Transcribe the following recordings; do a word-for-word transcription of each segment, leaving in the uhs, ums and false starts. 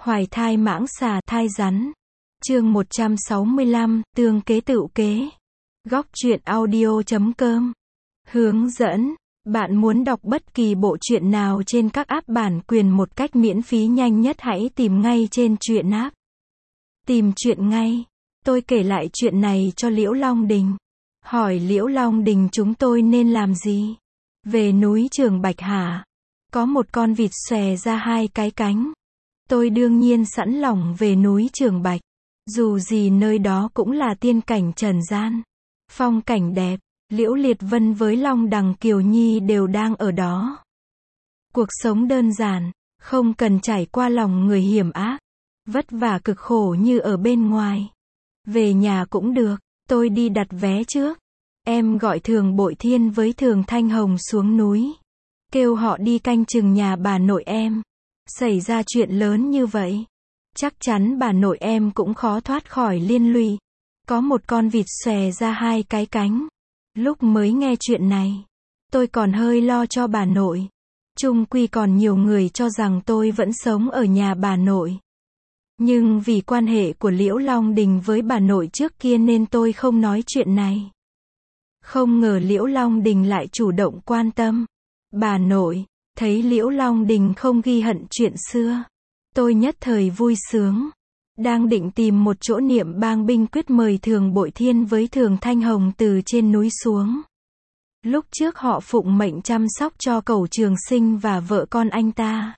Hoài thai mãng xà, thai rắn. Chương một trăm sáu mươi lăm, tương kế tựu kế. Góc truyện audio chấm com. Hướng dẫn. Bạn muốn đọc bất kỳ bộ truyện nào trên các app bản quyền một cách miễn phí nhanh nhất, hãy tìm ngay trên truyện app. Tìm truyện ngay. Tôi kể lại chuyện này cho Liễu Long Đình. Hỏi Liễu Long Đình chúng tôi nên làm gì? Về núi Trường Bạch hả? Có một con vịt xòe ra hai cái cánh. Tôi đương nhiên sẵn lòng về núi Trường Bạch. Dù gì nơi đó cũng là tiên cảnh trần gian. Phong cảnh đẹp, Liễu Liệt Vân với Long Đằng Kiều Nhi đều đang ở đó. Cuộc sống đơn giản, không cần trải qua lòng người hiểm ác, vất vả cực khổ như ở bên ngoài. Về nhà cũng được, tôi đi đặt vé trước. Em gọi Thường Bội Thiên với Thường Thanh Hồng xuống núi. Kêu họ đi canh chừng nhà bà nội em. Xảy ra chuyện lớn như vậy, chắc chắn bà nội em cũng khó thoát khỏi liên lụy. Có một con vịt xòe ra hai cái cánh. Lúc mới nghe chuyện này, tôi còn hơi lo cho bà nội. Chung quy còn nhiều người cho rằng tôi vẫn sống ở nhà bà nội. Nhưng vì quan hệ của Liễu Long Đình với bà nội trước kia nên tôi không nói chuyện này. Không ngờ Liễu Long Đình lại chủ động quan tâm. Bà nội, thấy Liễu Long Đình không ghi hận chuyện xưa, tôi nhất thời vui sướng. Đang định tìm một chỗ niệm bang binh quyết mời Thường Bội Thiên với Thường Thanh Hồng từ trên núi xuống. Lúc trước họ phụng mệnh chăm sóc cho Cẩu Trường Sinh và vợ con anh ta.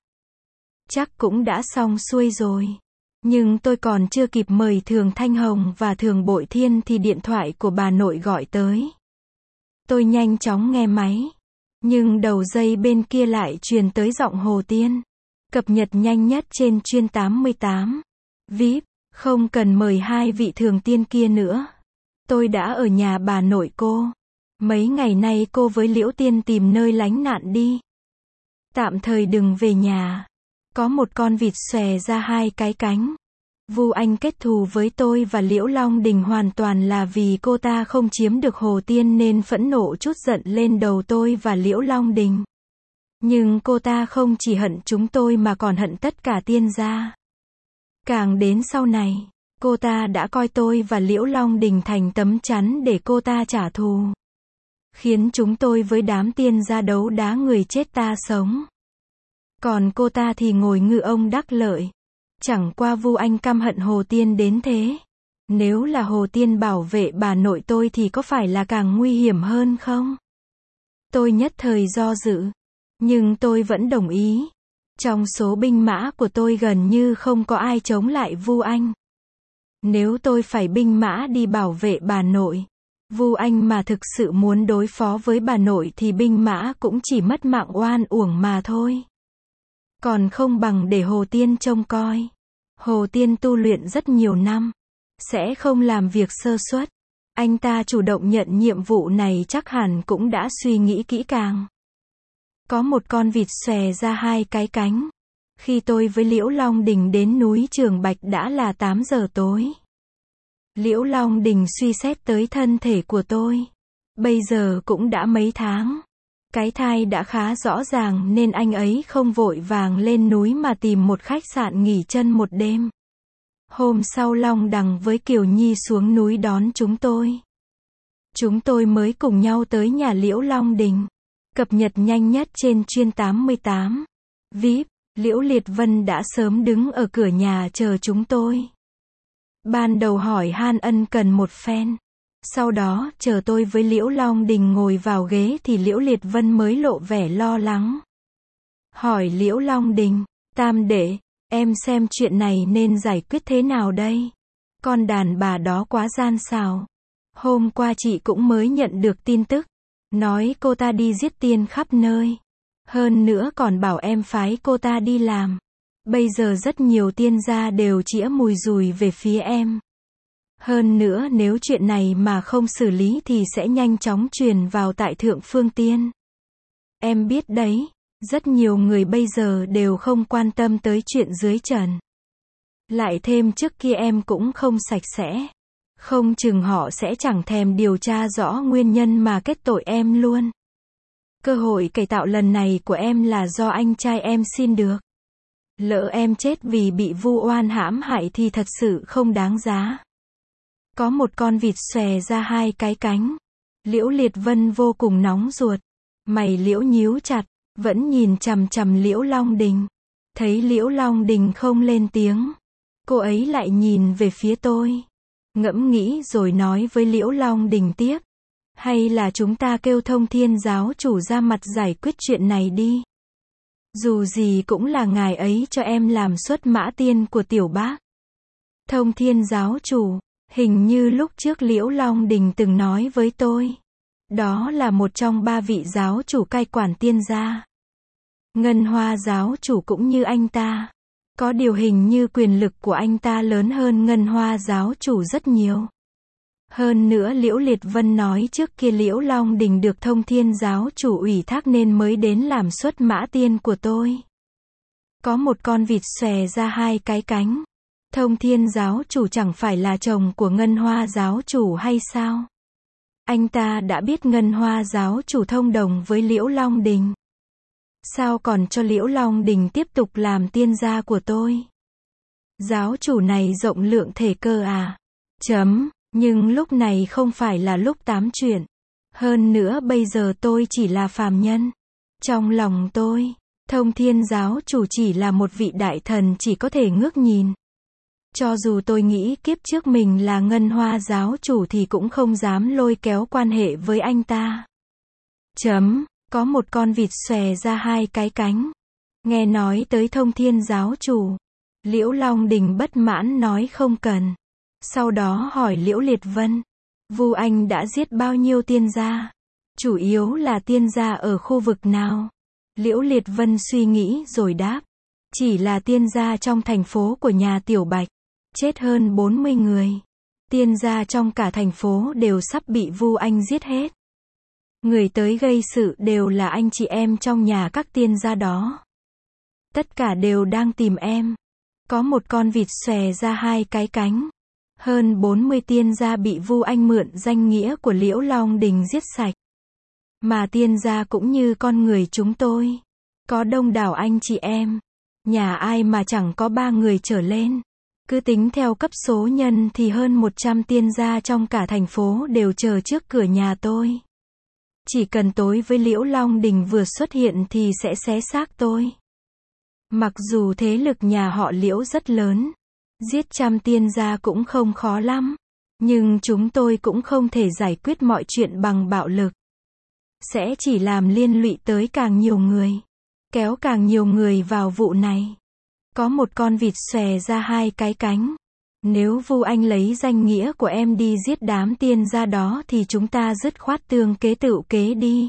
Chắc cũng đã xong xuôi rồi. Nhưng tôi còn chưa kịp mời Thường Thanh Hồng và Thường Bội Thiên thì điện thoại của bà nội gọi tới. Tôi nhanh chóng nghe máy. Nhưng đầu dây bên kia lại truyền tới giọng Hồ Tiên. Cập nhật nhanh nhất trên chuyên tám mươi tám. vê i pê, không cần mời hai vị thường tiên kia nữa. Tôi đã ở nhà bà nội cô. Mấy ngày nay cô với Liễu Tiên tìm nơi lánh nạn đi. Tạm thời đừng về nhà. Có một con vịt xòe ra hai cái cánh. Vu Anh kết thù với tôi và Liễu Long Đình hoàn toàn là vì cô ta không chiếm được Hồ Tiên nên phẫn nộ chút giận lên đầu tôi và Liễu Long Đình. Nhưng cô ta không chỉ hận chúng tôi mà còn hận tất cả tiên gia. Càng đến sau này, cô ta đã coi tôi và Liễu Long Đình thành tấm chắn để cô ta trả thù. Khiến chúng tôi với đám tiên gia đấu đá người chết ta sống. Còn cô ta thì ngồi ngư ông đắc lợi. Chẳng qua Vu Anh căm hận Hồ Tiên đến thế. Nếu là Hồ Tiên bảo vệ bà nội tôi thì có phải là càng nguy hiểm hơn không? Tôi nhất thời do dự. Nhưng tôi vẫn đồng ý. Trong số binh mã của tôi gần như không có ai chống lại Vu Anh. Nếu tôi phải binh mã đi bảo vệ bà nội, Vu Anh mà thực sự muốn đối phó với bà nội thì binh mã cũng chỉ mất mạng oan uổng mà thôi. Còn không bằng để Hồ Tiên trông coi. Hồ Tiên tu luyện rất nhiều năm, sẽ không làm việc sơ suất. Anh ta chủ động nhận nhiệm vụ này chắc hẳn cũng đã suy nghĩ kỹ càng. Có một con vịt xòe ra hai cái cánh. Khi tôi với Liễu Long Đình đến núi Trường Bạch đã là tám giờ tối. Liễu Long Đình suy xét tới thân thể của tôi. Bây giờ cũng đã mấy tháng. Cái thai đã khá rõ ràng nên anh ấy không vội vàng lên núi mà tìm một khách sạn nghỉ chân một đêm. Hôm sau Long Đằng với Kiều Nhi xuống núi đón chúng tôi. Chúng tôi mới cùng nhau tới nhà Liễu Long Đình. Cập nhật nhanh nhất trên chuyên tám mươi tám. vê i pê, Liễu Liệt Vân đã sớm đứng ở cửa nhà chờ chúng tôi. Ban đầu hỏi han ân cần một phen. Sau đó, chờ tôi với Liễu Long Đình ngồi vào ghế thì Liễu Liệt Vân mới lộ vẻ lo lắng. Hỏi Liễu Long Đình, Tam đệ, em xem chuyện này nên giải quyết thế nào đây? Con đàn bà đó quá gian xảo. Hôm qua chị cũng mới nhận được tin tức. Nói cô ta đi giết tiên khắp nơi. Hơn nữa còn bảo em phái cô ta đi làm. Bây giờ rất nhiều tiên gia đều chĩa mùi dùi về phía em. Hơn nữa nếu chuyện này mà không xử lý thì sẽ nhanh chóng truyền vào tại Thượng Phương Tiên. Em biết đấy, rất nhiều người bây giờ đều không quan tâm tới chuyện dưới trần. Lại thêm trước kia em cũng không sạch sẽ. Không chừng họ sẽ chẳng thèm điều tra rõ nguyên nhân mà kết tội em luôn. Cơ hội cải tạo lần này của em là do anh trai em xin được. Lỡ em chết vì bị vu oan hãm hại thì thật sự không đáng giá. Có một con vịt xòe ra hai cái cánh. Liễu Liệt Vân vô cùng nóng ruột. Mày Liễu nhíu chặt, vẫn nhìn chằm chằm Liễu Long Đình. Thấy Liễu Long Đình không lên tiếng, cô ấy lại nhìn về phía tôi. Ngẫm nghĩ rồi nói với Liễu Long Đình tiếp. Hay là chúng ta kêu Thông Thiên giáo chủ ra mặt giải quyết chuyện này đi. Dù gì cũng là ngài ấy cho em làm xuất mã tiên của tiểu bác. Thông Thiên giáo chủ, hình như lúc trước Liễu Long Đình từng nói với tôi. Đó là một trong ba vị giáo chủ cai quản tiên gia. Ngân Hoa giáo chủ cũng như anh ta. Có điều hình như quyền lực của anh ta lớn hơn Ngân Hoa giáo chủ rất nhiều. Hơn nữa Liễu Liệt Vân nói trước kia Liễu Long Đình được Thông Thiên giáo chủ ủy thác nên mới đến làm xuất mã tiên của tôi. Có một con vịt xòe ra hai cái cánh. Thông Thiên giáo chủ chẳng phải là chồng của Ngân Hoa giáo chủ hay sao? Anh ta đã biết Ngân Hoa giáo chủ thông đồng với Liễu Long Đình. Sao còn cho Liễu Long Đình tiếp tục làm tiên gia của tôi? Giáo chủ này rộng lượng thể cơ à? Chấm. Nhưng lúc này không phải là lúc tám chuyện. Hơn nữa bây giờ tôi chỉ là phàm nhân. Trong lòng tôi, Thông Thiên giáo chủ chỉ là một vị đại thần chỉ có thể ngước nhìn. Cho dù tôi nghĩ kiếp trước mình là Ngân Hoa giáo chủ thì cũng không dám lôi kéo quan hệ với anh ta. Chấm. Có một con vịt xòe ra hai cái cánh. Nghe nói tới Thông Thiên giáo chủ, Liễu Long Đình bất mãn nói không cần. Sau đó hỏi Liễu Liệt Vân, Vu Anh đã giết bao nhiêu tiên gia? Chủ yếu là tiên gia ở khu vực nào? Liễu Liệt Vân suy nghĩ rồi đáp, chỉ là tiên gia trong thành phố của nhà Tiểu Bạch, chết hơn bốn mươi người. Tiên gia trong cả thành phố đều sắp bị Vu Anh giết hết. Người tới gây sự đều là anh chị em trong nhà các tiên gia đó. Tất cả đều đang tìm em. Có một con vịt xòe ra hai cái cánh. Hơn bốn mươi tiên gia bị Vu Anh mượn danh nghĩa của Liễu Long Đình giết sạch. Mà tiên gia cũng như con người chúng tôi. Có đông đảo anh chị em. Nhà ai mà chẳng có ba người trở lên. Cứ tính theo cấp số nhân thì hơn một trăm tiên gia trong cả thành phố đều chờ trước cửa nhà tôi. Chỉ cần tối với Liễu Long Đình vừa xuất hiện thì sẽ xé xác tôi. Mặc dù thế lực nhà họ Liễu rất lớn. Giết trăm tiên gia cũng không khó lắm. Nhưng chúng tôi cũng không thể giải quyết mọi chuyện bằng bạo lực. Sẽ chỉ làm liên lụy tới càng nhiều người. Kéo càng nhiều người vào vụ này. Có một con vịt xòe ra hai cái cánh. Nếu Vu Anh lấy danh nghĩa của em đi giết đám tiên gia đó thì chúng ta dứt khoát tương kế tựu kế đi.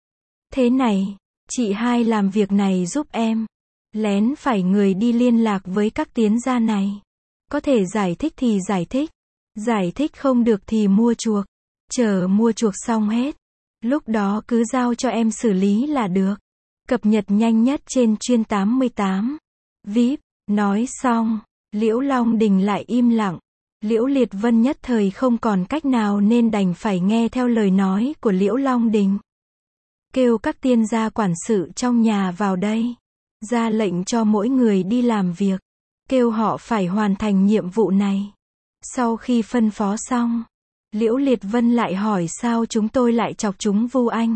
Thế này, chị hai làm việc này giúp em. Lén phải người đi liên lạc với các tiên gia này. Có thể giải thích thì giải thích. Giải thích không được thì mua chuộc. Chờ mua chuộc xong hết. Lúc đó cứ giao cho em xử lý là được. Cập nhật nhanh nhất trên chuyên tám mươi tám. vê i pê. Nói xong, Liễu Long Đình lại im lặng. Liễu Liệt Vân nhất thời không còn cách nào nên đành phải nghe theo lời nói của Liễu Long Đình. Kêu các tiên gia quản sự trong nhà vào đây. Ra lệnh cho mỗi người đi làm việc. Kêu họ phải hoàn thành nhiệm vụ này. Sau khi phân phó xong, Liễu Liệt Vân lại hỏi sao chúng tôi lại chọc chúng Vu Anh.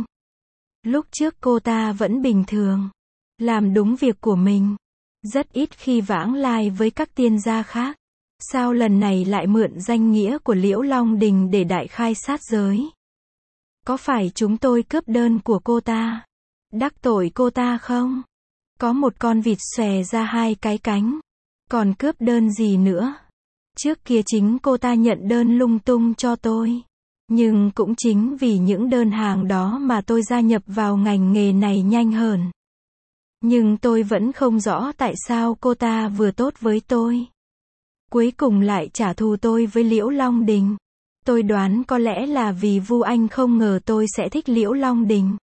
Lúc trước cô ta vẫn bình thường. Làm đúng việc của mình. Rất ít khi vãng lai với các tiên gia khác. Sao lần này lại mượn danh nghĩa của Liễu Long Đình để đại khai sát giới? Có phải chúng tôi cướp đơn của cô ta? Đắc tội cô ta không? Có một con vịt xòe ra hai cái cánh. Còn cướp đơn gì nữa? Trước kia chính cô ta nhận đơn lung tung cho tôi. Nhưng cũng chính vì những đơn hàng đó mà tôi gia nhập vào ngành nghề này nhanh hơn. Nhưng tôi vẫn không rõ tại sao cô ta vừa tốt với tôi. Cuối cùng lại trả thù tôi với Liễu Long Đình. Tôi đoán có lẽ là vì Vu Anh không ngờ tôi sẽ thích Liễu Long Đình.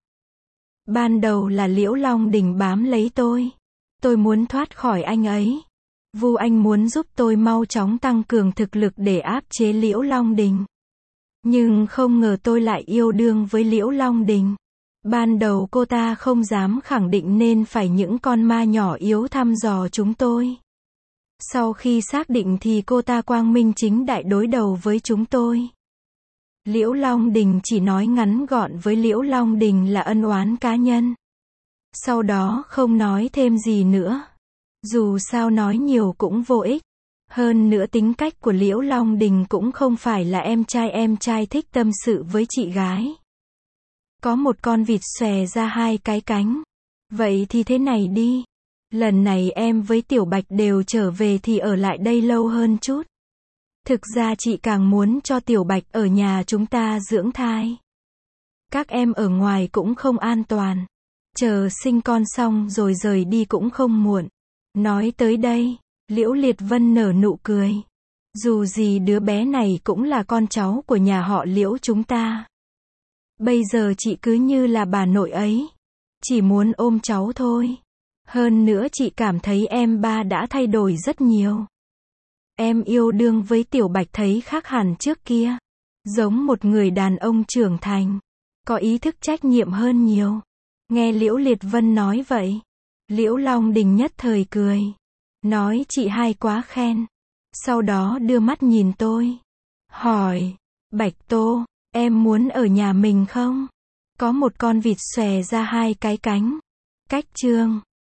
Ban đầu là Liễu Long Đình bám lấy tôi. Tôi muốn thoát khỏi anh ấy. Vu Anh muốn giúp tôi mau chóng tăng cường thực lực để áp chế Liễu Long Đình. Nhưng không ngờ tôi lại yêu đương với Liễu Long Đình. Ban đầu cô ta không dám khẳng định nên phải những con ma nhỏ yếu thăm dò chúng tôi. Sau khi xác định thì cô ta quang minh chính đại đối đầu với chúng tôi. Liễu Long Đình chỉ nói ngắn gọn với Liễu Long Đình là ân oán cá nhân. Sau đó không nói thêm gì nữa. Dù sao nói nhiều cũng vô ích. Hơn nữa tính cách của Liễu Long Đình cũng không phải là em trai em trai thích tâm sự với chị gái. Có một con vịt xòe ra hai cái cánh. Vậy thì thế này đi. Lần này em với Tiểu Bạch đều trở về thì ở lại đây lâu hơn chút. Thực ra chị càng muốn cho Tiểu Bạch ở nhà chúng ta dưỡng thai. Các em ở ngoài cũng không an toàn. Chờ sinh con xong rồi rời đi cũng không muộn. Nói tới đây, Liễu Liệt Vân nở nụ cười. Dù gì đứa bé này cũng là con cháu của nhà họ Liễu chúng ta. Bây giờ chị cứ như là bà nội ấy. Chỉ muốn ôm cháu thôi. Hơn nữa chị cảm thấy em ba đã thay đổi rất nhiều. Em yêu đương với Tiểu Bạch thấy khác hẳn trước kia. Giống một người đàn ông trưởng thành. Có ý thức trách nhiệm hơn nhiều. Nghe Liễu Liệt Vân nói vậy. Liễu Long Đình nhất thời cười. Nói chị hay quá khen. Sau đó đưa mắt nhìn tôi. Hỏi. Bạch Tô, em muốn ở nhà mình không? Có một con vịt xòe ra hai cái cánh. Cách chương